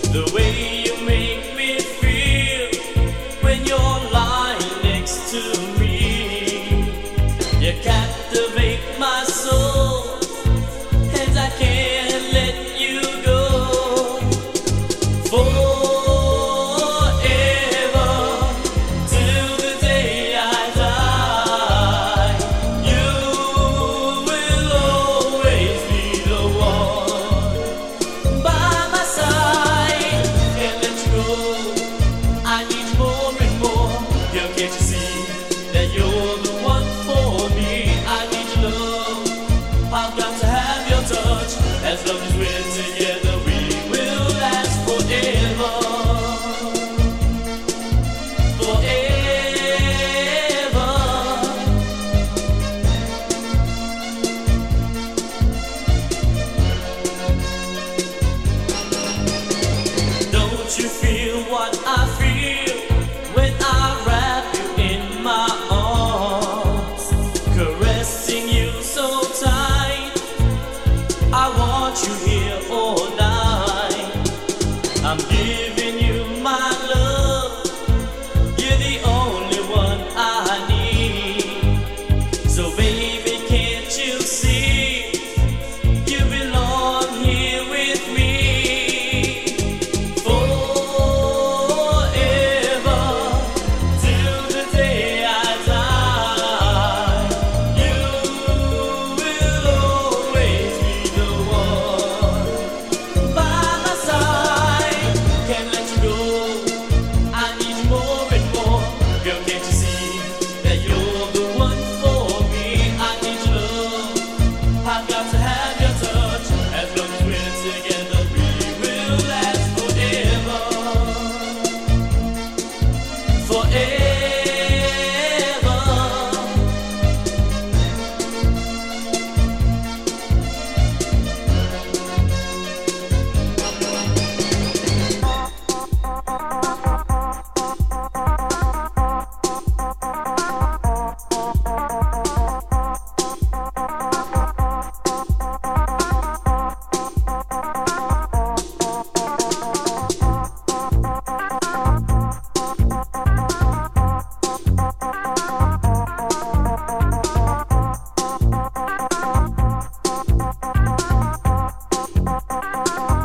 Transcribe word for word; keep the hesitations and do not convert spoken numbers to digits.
The way you make me feel when you're lying next to me, you captivate my soul, and I can't let you go. Forever, till the day I die, you will always be the one by my side. Can't let you go, I need more and more. Girl, can't you see that you're the one for me? I need your love, I've got to have your touch. As long as we're together, we will last forever. Forever. Don't you feel what I feel when I wrap you in my arms, caressing you so tight? I want you here all night. I'm giving